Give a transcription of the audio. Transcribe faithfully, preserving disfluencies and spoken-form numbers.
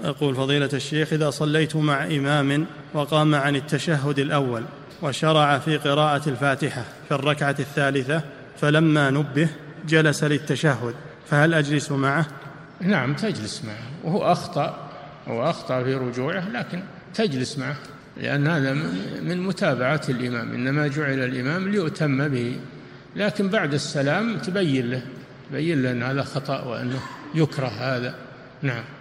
يقول فضيلة الشيخ: إذا صليت مع إمام وقام عن التشهد الأول وشرع في قراءة الفاتحة في الركعة الثالثة، فلما نبه جلس للتشهد، فهل أجلس معه؟ نعم تجلس معه، وهو أخطأ هو أخطأ في رجوعه، لكن تجلس معه، لأن هذا من متابعة الإمام، إنما جعل الإمام ليؤتم به، لكن بعد السلام تبين له تبين له أن هذا خطأ وأنه يكره هذا. نعم.